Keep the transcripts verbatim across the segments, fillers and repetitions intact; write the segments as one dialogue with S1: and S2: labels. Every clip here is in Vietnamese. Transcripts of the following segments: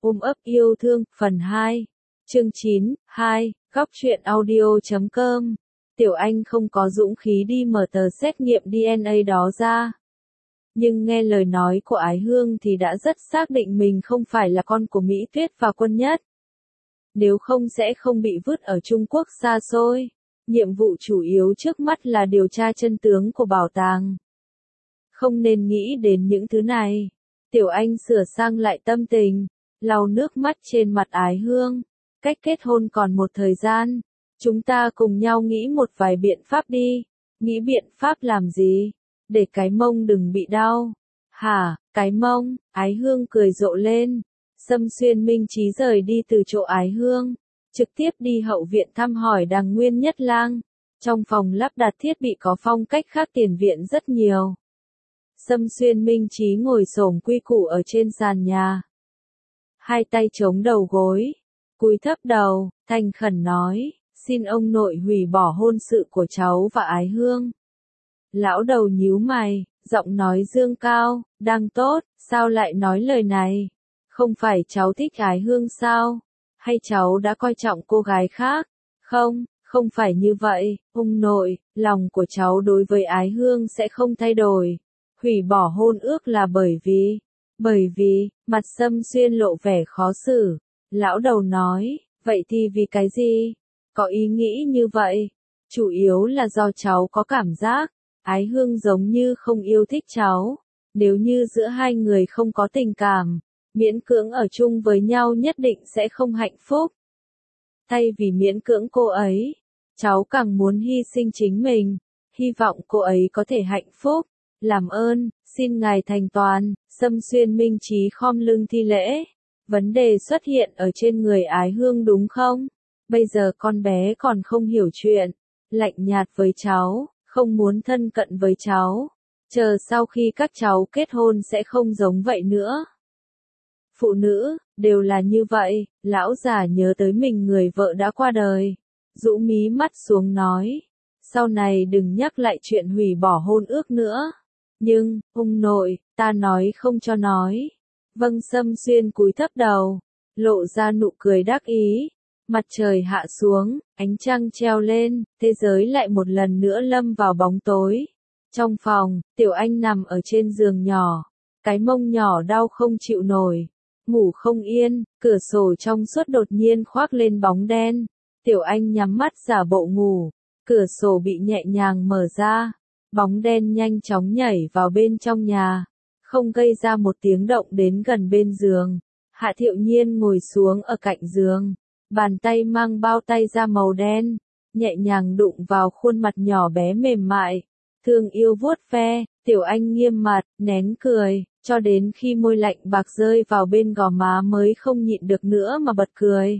S1: Ôm ấp yêu thương, phần hai. Chương chín, hai, góc truyện audio chấm com. Tiểu Anh không có dũng khí đi mở tờ xét nghiệm đê en a đó ra. Nhưng nghe lời nói của Ái Hương thì đã rất xác định mình không phải là con của Mỹ Tuyết và Quân Nhất. Nếu không sẽ không bị vứt ở Trung Quốc xa xôi. Nhiệm vụ chủ yếu trước mắt là điều tra chân tướng của bảo tàng. Không nên nghĩ đến những thứ này. Tiểu Anh sửa sang lại tâm tình, lau nước mắt trên mặt Ái Hương. Cách kết hôn còn một thời gian. Chúng ta cùng nhau nghĩ một vài biện pháp đi. Nghĩ biện pháp làm gì? Để cái mông đừng bị đau. Hả, cái mông? Ái Hương cười rộ lên. Sâm Xuyên Minh Chí rời đi từ chỗ Ái Hương, trực tiếp đi hậu viện thăm hỏi Đằng Nguyên Nhất Lang. Trong phòng lắp đặt thiết bị có phong cách khác tiền viện rất nhiều. Sâm Xuyên Minh Chí ngồi xổm quy củ ở trên sàn nhà. Hai tay chống đầu gối, cúi thấp đầu, thành khẩn nói, xin ông nội hủy bỏ hôn sự của cháu và Ái Hương. Lão đầu nhíu mày, giọng nói dương cao, đang tốt, sao lại nói lời này? Không phải cháu thích Ái Hương sao? Hay cháu đã coi trọng cô gái khác? Không, không phải như vậy, ông nội, lòng của cháu đối với Ái Hương sẽ không thay đổi. Hủy bỏ hôn ước là bởi vì, bởi vì, mặt Sâm Xuyên lộ vẻ khó xử. Lão đầu nói, vậy thì vì cái gì? Có ý nghĩ như vậy? Chủ yếu là do cháu có cảm giác, Ái Hương giống như không yêu thích cháu. Nếu như giữa hai người không có tình cảm, miễn cưỡng ở chung với nhau nhất định sẽ không hạnh phúc. Thay vì miễn cưỡng cô ấy, cháu càng muốn hy sinh chính mình, hy vọng cô ấy có thể hạnh phúc. Làm ơn, xin ngài thành toàn. Sâm Xuyên Minh Chí khom lưng thi lễ. Vấn đề xuất hiện ở trên người Ái Hương đúng không? Bây giờ con bé còn không hiểu chuyện, lạnh nhạt với cháu, không muốn thân cận với cháu. Chờ sau khi các cháu kết hôn sẽ không giống vậy nữa. Phụ nữ, đều là như vậy. Lão già nhớ tới mình người vợ đã qua đời, rũ mí mắt xuống nói, sau này đừng nhắc lại chuyện hủy bỏ hôn ước nữa. Nhưng, ông nội, ta nói không cho nói. Vâng. Sâm Xuyên cúi thấp đầu, lộ ra nụ cười đắc ý. Mặt trời hạ xuống, ánh trăng treo lên, thế giới lại một lần nữa lâm vào bóng tối. Trong phòng, Tiểu Anh nằm ở trên giường nhỏ, cái mông nhỏ đau không chịu nổi, ngủ không yên, cửa sổ trong suốt đột nhiên khoác lên bóng đen. Tiểu Anh nhắm mắt giả bộ ngủ, cửa sổ bị nhẹ nhàng mở ra, bóng đen nhanh chóng nhảy vào bên trong nhà, không gây ra một tiếng động đến gần bên giường. Hạ Thiệu Nhiên ngồi xuống ở cạnh giường, bàn tay mang bao tay da màu đen, nhẹ nhàng đụng vào khuôn mặt nhỏ bé mềm mại, thương yêu vuốt ve. Tiểu Anh nghiêm mặt, nén cười, cho đến khi môi lạnh bạc rơi vào bên gò má mới không nhịn được nữa mà bật cười.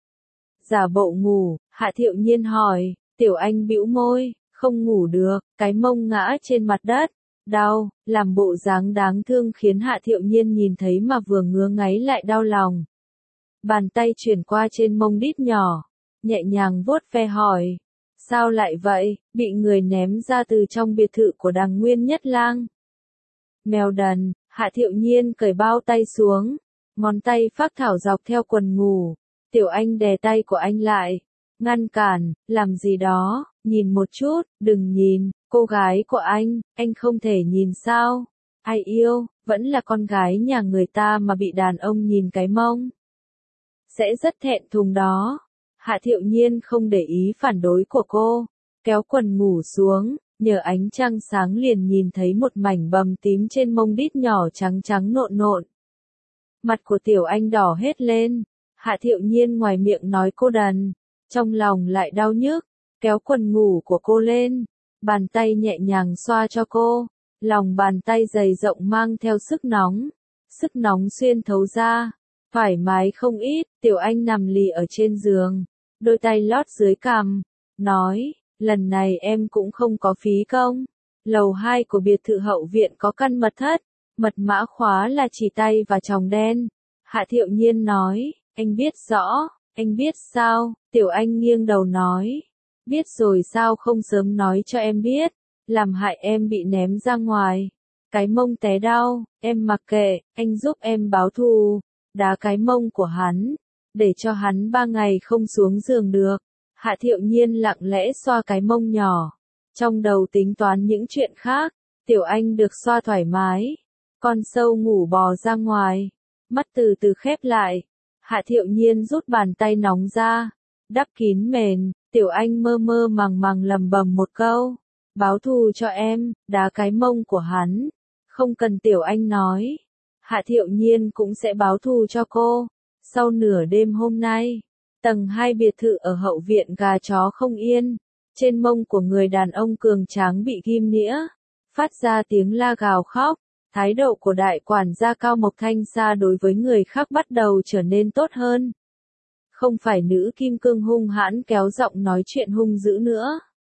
S1: Giả bộ ngủ, Hạ Thiệu Nhiên hỏi. Tiểu Anh bĩu môi, không ngủ được, cái mông ngã trên mặt đất, đau, làm bộ dáng đáng thương khiến Hạ Thiệu Nhiên nhìn thấy mà vừa ngứa ngáy lại đau lòng. Bàn tay chuyển qua trên mông đít nhỏ, nhẹ nhàng vuốt ve hỏi, sao lại vậy, bị người ném ra từ trong biệt thự của Đằng Nguyên Nhất Lang. Mèo đần. Hạ Thiệu Nhiên cởi bao tay xuống, ngón tay phác thảo dọc theo quần ngủ. Tiểu Anh đè tay của anh lại, ngăn cản, làm gì đó, nhìn một chút, đừng nhìn, cô gái của anh, anh không thể nhìn sao? Ai yêu, vẫn là con gái nhà người ta mà bị đàn ông nhìn cái mông. Sẽ rất thẹn thùng đó. Hạ Thiệu Nhiên không để ý phản đối của cô, kéo quần ngủ xuống, nhờ ánh trăng sáng liền nhìn thấy một mảnh bầm tím trên mông đít nhỏ trắng trắng nộn nộn. Mặt của Tiểu Anh đỏ hết lên. Hạ Thiệu Nhiên ngoài miệng nói cô đần, trong lòng lại đau nhức, kéo quần ngủ của cô lên, bàn tay nhẹ nhàng xoa cho cô, lòng bàn tay dày rộng mang theo sức nóng, sức nóng xuyên thấu ra, thoải mái không ít. Tiểu Anh nằm lì ở trên giường, đôi tay lót dưới cằm, nói, lần này em cũng không có phí công. Lầu hai của biệt thự hậu viện có căn mật thất, mật mã khóa là chỉ tay và tròng đen. Hạ Thiệu Nhiên nói, anh biết rõ, anh biết sao? Tiểu Anh nghiêng đầu nói, biết rồi sao không sớm nói cho em biết, làm hại em bị ném ra ngoài, cái mông té đau, em mặc kệ, anh giúp em báo thù. đá cái mông của hắn, để cho hắn ba ngày không xuống giường được. Hạ Thiệu Nhiên lặng lẽ xoa cái mông nhỏ, trong đầu tính toán những chuyện khác. Tiểu Anh được xoa thoải mái, con sâu ngủ bò ra ngoài, mắt từ từ khép lại. Hạ Thiệu Nhiên rút bàn tay nóng ra, đắp kín mền. Tiểu Anh mơ mơ màng màng lầm bầm một câu, báo thù cho em, đá cái mông của hắn. Không cần Tiểu Anh nói, Hạ Thiệu Nhiên cũng sẽ báo thù cho cô. Sau nửa đêm hôm nay, tầng hai biệt thự ở hậu viện gà chó không yên, trên mông của người đàn ông cường tráng bị ghim nĩa, phát ra tiếng la gào khóc. Thái độ của đại quản gia Cao Mộc Thanh Sa đối với người khác bắt đầu trở nên tốt hơn. Không phải nữ kim cương hung hãn kéo giọng nói chuyện hung dữ nữa.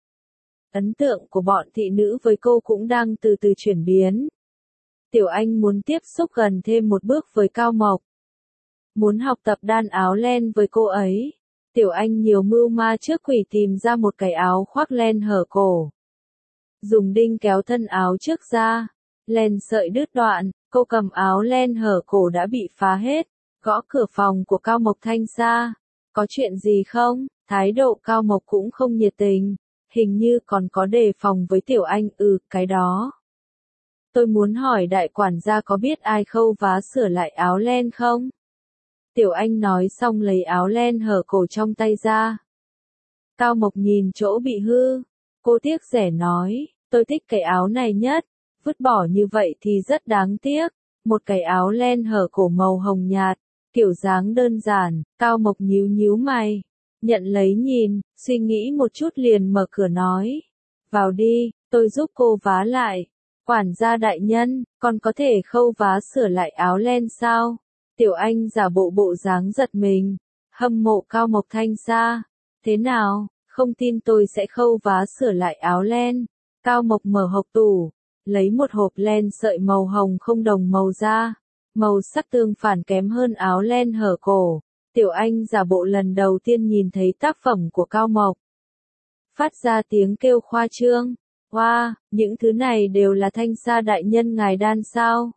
S1: Ấn tượng của bọn thị nữ với cô cũng đang từ từ chuyển biến. Tiểu Anh muốn tiếp xúc gần thêm một bước với Cao Mộc. Muốn học tập đan áo len với cô ấy. Tiểu Anh nhiều mưu ma trước quỷ tìm ra một cái áo khoác len hở cổ. Dùng đinh kéo thân áo trước ra. Len sợi đứt đoạn, cô cầm áo len hở cổ đã bị phá hết. Gõ cửa phòng của Cao Mộc Thanh Sa. Có chuyện gì không? Thái độ Cao Mộc cũng không nhiệt tình. Hình như còn có đề phòng với Tiểu Anh. Ừ, cái đó. Tôi muốn hỏi đại quản gia có biết ai khâu vá sửa lại áo len không? Tiểu Anh nói xong lấy áo len hở cổ trong tay ra. Cao Mộc nhìn chỗ bị hư. Cô tiếc rẻ nói, tôi thích cái áo này nhất. Vứt bỏ như vậy thì rất đáng tiếc. Một cái áo len hở cổ màu hồng nhạt, kiểu dáng đơn giản. Cao Mộc nhíu nhíu mày, nhận lấy nhìn, suy nghĩ một chút liền mở cửa nói. Vào đi, tôi giúp cô vá lại. Quản gia đại nhân, còn có thể khâu vá sửa lại áo len sao? Tiểu Anh giả bộ bộ dáng giật mình, hâm mộ Cao Mộc Thanh Sa. Thế nào, không tin tôi sẽ khâu vá sửa lại áo len. Cao Mộc mở hộc tủ, lấy một hộp len sợi màu hồng không đồng màu ra. Màu sắc tương phản kém hơn áo len hở cổ. Tiểu Anh giả bộ lần đầu tiên nhìn thấy tác phẩm của Cao Mộc. Phát ra tiếng kêu khoa trương. Wow, những thứ này đều là Thanh Sa đại nhân ngài đan sao?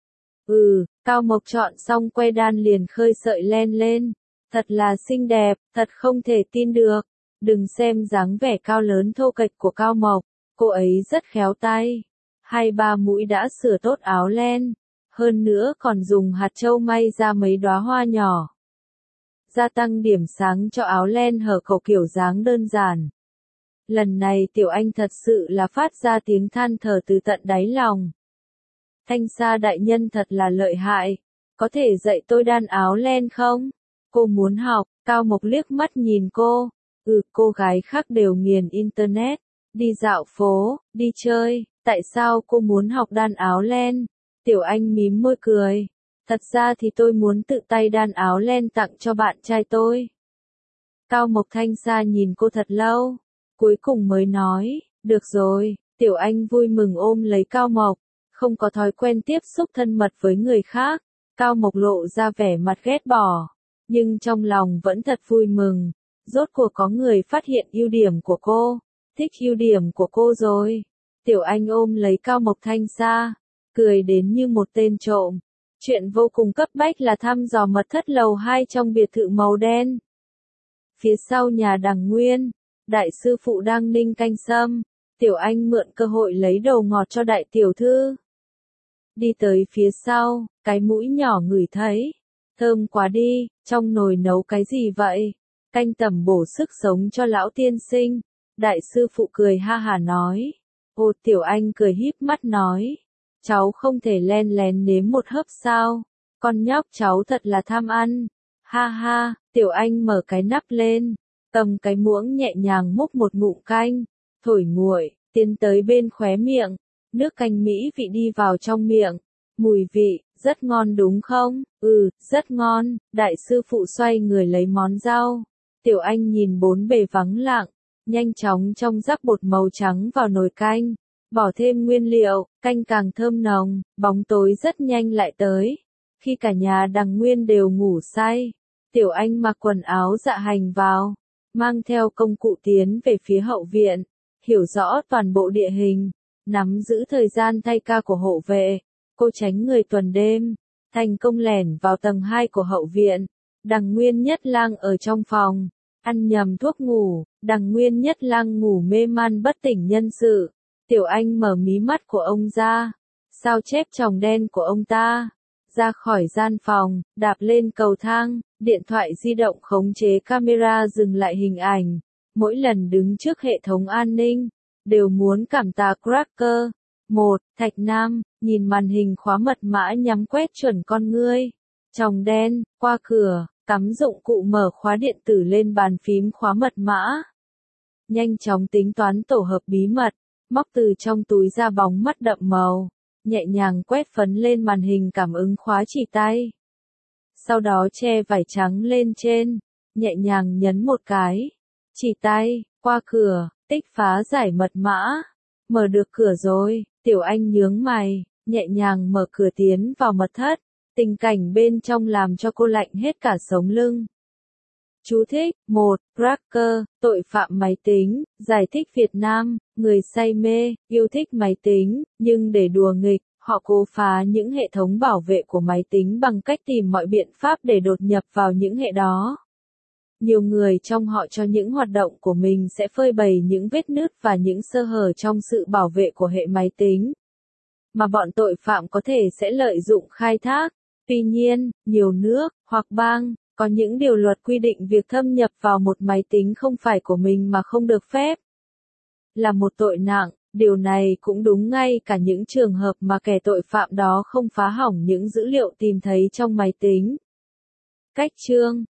S1: Ừ, Cao Mộc chọn xong que đan liền khơi sợi len lên. Thật là xinh đẹp, thật không thể tin được. Đừng xem dáng vẻ cao lớn thô kệch của Cao Mộc, cô ấy rất khéo tay. Hai ba mũi đã sửa tốt áo len, hơn nữa còn dùng hạt châu may ra mấy đóa hoa nhỏ. Gia tăng điểm sáng cho áo len hở cổ kiểu dáng đơn giản. Lần này Tiểu Anh thật sự là phát ra tiếng than thở từ tận đáy lòng. Thanh Sa đại nhân thật là lợi hại, có thể dạy tôi đan áo len không? Cô muốn học. Cao Mộc liếc mắt nhìn cô. Ừ, cô gái khác đều nghiền internet, đi dạo phố, đi chơi, tại sao cô muốn học đan áo len? Tiểu Anh mím môi cười. Thật ra thì tôi muốn tự tay đan áo len tặng cho bạn trai tôi. Cao Mộc Thanh Sa nhìn cô thật lâu, cuối cùng mới nói, được rồi. Tiểu Anh vui mừng ôm lấy Cao Mộc, không có thói quen tiếp xúc thân mật với người khác. Cao Mộc lộ ra vẻ mặt ghét bỏ, nhưng trong lòng vẫn thật vui mừng. Rốt cuộc có người phát hiện ưu điểm của cô, thích ưu điểm của cô rồi. Tiểu Anh ôm lấy Cao Mộc Thanh Sa, cười đến như một tên trộm. Chuyện vô cùng cấp bách là thăm dò mật thất lầu hai trong biệt thự màu đen. Phía sau nhà Đằng Nguyên, đại sư phụ đang ninh canh sâm. Tiểu Anh mượn cơ hội lấy đầu ngọt cho đại tiểu thư. Đi tới phía sau, cái mũi nhỏ ngửi thấy. Thơm quá đi, trong nồi nấu cái gì vậy? Canh tẩm bổ sức sống cho lão tiên sinh. Đại sư phụ cười ha hà nói. Ô, Tiểu Anh cười híp mắt nói. Cháu không thể len lén nếm một hớp sao? Con nhóc cháu thật là tham ăn. Ha ha, Tiểu Anh mở cái nắp lên, cầm cái muỗng nhẹ nhàng múc một ngụm canh, thổi nguội, tiến tới bên khóe miệng. Nước canh mỹ vị đi vào trong miệng. Mùi vị, rất ngon đúng không? Ừ, rất ngon. Đại sư phụ xoay người lấy món rau. Tiểu Anh nhìn bốn bề vắng lặng, nhanh chóng trong rắc bột màu trắng vào nồi canh, bỏ thêm nguyên liệu, canh càng thơm nồng. Bóng tối rất nhanh lại tới. Khi cả nhà Đằng Nguyên đều ngủ say, Tiểu Anh mặc quần áo dạ hành vào, mang theo công cụ tiến về phía hậu viện, hiểu rõ toàn bộ địa hình, nắm giữ thời gian thay ca của hộ vệ. Cô tránh người tuần đêm, thành công lẻn vào tầng hai của hậu viện. Đằng Nguyên Nhất Lang ở trong phòng, ăn nhầm thuốc ngủ, đằng Nguyên Nhất Lang ngủ mê man bất tỉnh nhân sự. Tiểu Anh mở mí mắt của ông ra, sao chép tròng đen của ông ta, ra khỏi gian phòng, đạp lên cầu thang, điện thoại di động khống chế camera dừng lại hình ảnh. Mỗi lần đứng trước hệ thống an ninh, đều muốn cảm tạ Cracker. Một, Thạch Nam, nhìn màn hình khóa mật mã nhắm quét chuẩn con ngươi. Tròng đen, qua cửa, cắm dụng cụ mở khóa điện tử lên bàn phím khóa mật mã. Nhanh chóng tính toán tổ hợp bí mật, móc từ trong túi ra bóng mắt đậm màu, nhẹ nhàng quét phấn lên màn hình cảm ứng khóa chỉ tay. Sau đó che vải trắng lên trên, nhẹ nhàng nhấn một cái. Chỉ tay, qua cửa, tích phá giải mật mã. Mở được cửa rồi, Tiểu Anh nhướng mày, nhẹ nhàng mở cửa tiến vào mật thất. Tình cảnh bên trong làm cho cô lạnh hết cả sống lưng. Chú thích, một, Cracker, tội phạm máy tính, giải thích Việt Nam, người say mê, yêu thích máy tính, nhưng để đùa nghịch, họ cố phá những hệ thống bảo vệ của máy tính bằng cách tìm mọi biện pháp để đột nhập vào những hệ đó. Nhiều người trong họ cho những hoạt động của mình sẽ phơi bày những vết nứt và những sơ hở trong sự bảo vệ của hệ máy tính, mà bọn tội phạm có thể sẽ lợi dụng khai thác. Tuy nhiên, nhiều nước, hoặc bang, có những điều luật quy định việc thâm nhập vào một máy tính không phải của mình mà không được phép. Là một tội nặng, điều này cũng đúng ngay cả những trường hợp mà kẻ tội phạm đó không phá hỏng những dữ liệu tìm thấy trong máy tính. Cách chương